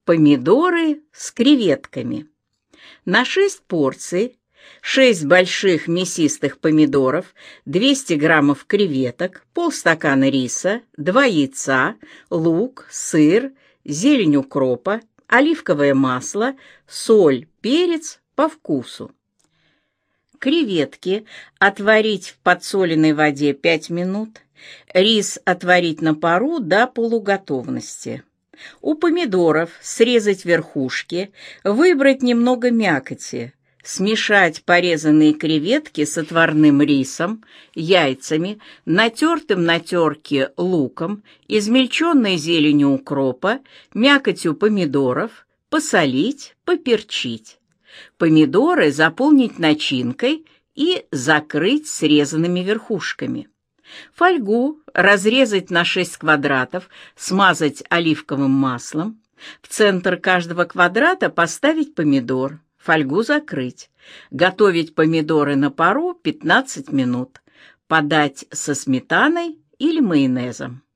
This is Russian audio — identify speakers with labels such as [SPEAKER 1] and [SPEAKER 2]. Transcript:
[SPEAKER 1] Помидоры с креветками. На 6 порций 6 больших мясистых помидоров, 200 граммов креветок, полстакана риса, 2 яйца, лук, сыр, зелень укропа, оливковое масло, соль, перец по вкусу. Креветки отварить в подсоленной воде 5 минут, рис отварить на пару до полуготовности. У помидоров срезать верхушки, выбрать немного мякоти, смешать порезанные креветки с отварным рисом, яйцами, натертым на терке луком, измельченной зеленью укропа, мякотью помидоров, посолить, поперчить. Помидоры заполнить начинкой и закрыть срезанными верхушками. Фольгу разрезать на 6 квадратов, смазать оливковым маслом. В центр каждого квадрата поставить помидор, фольгу закрыть. Готовить помидоры на пару 15 минут. Подать со сметаной или майонезом.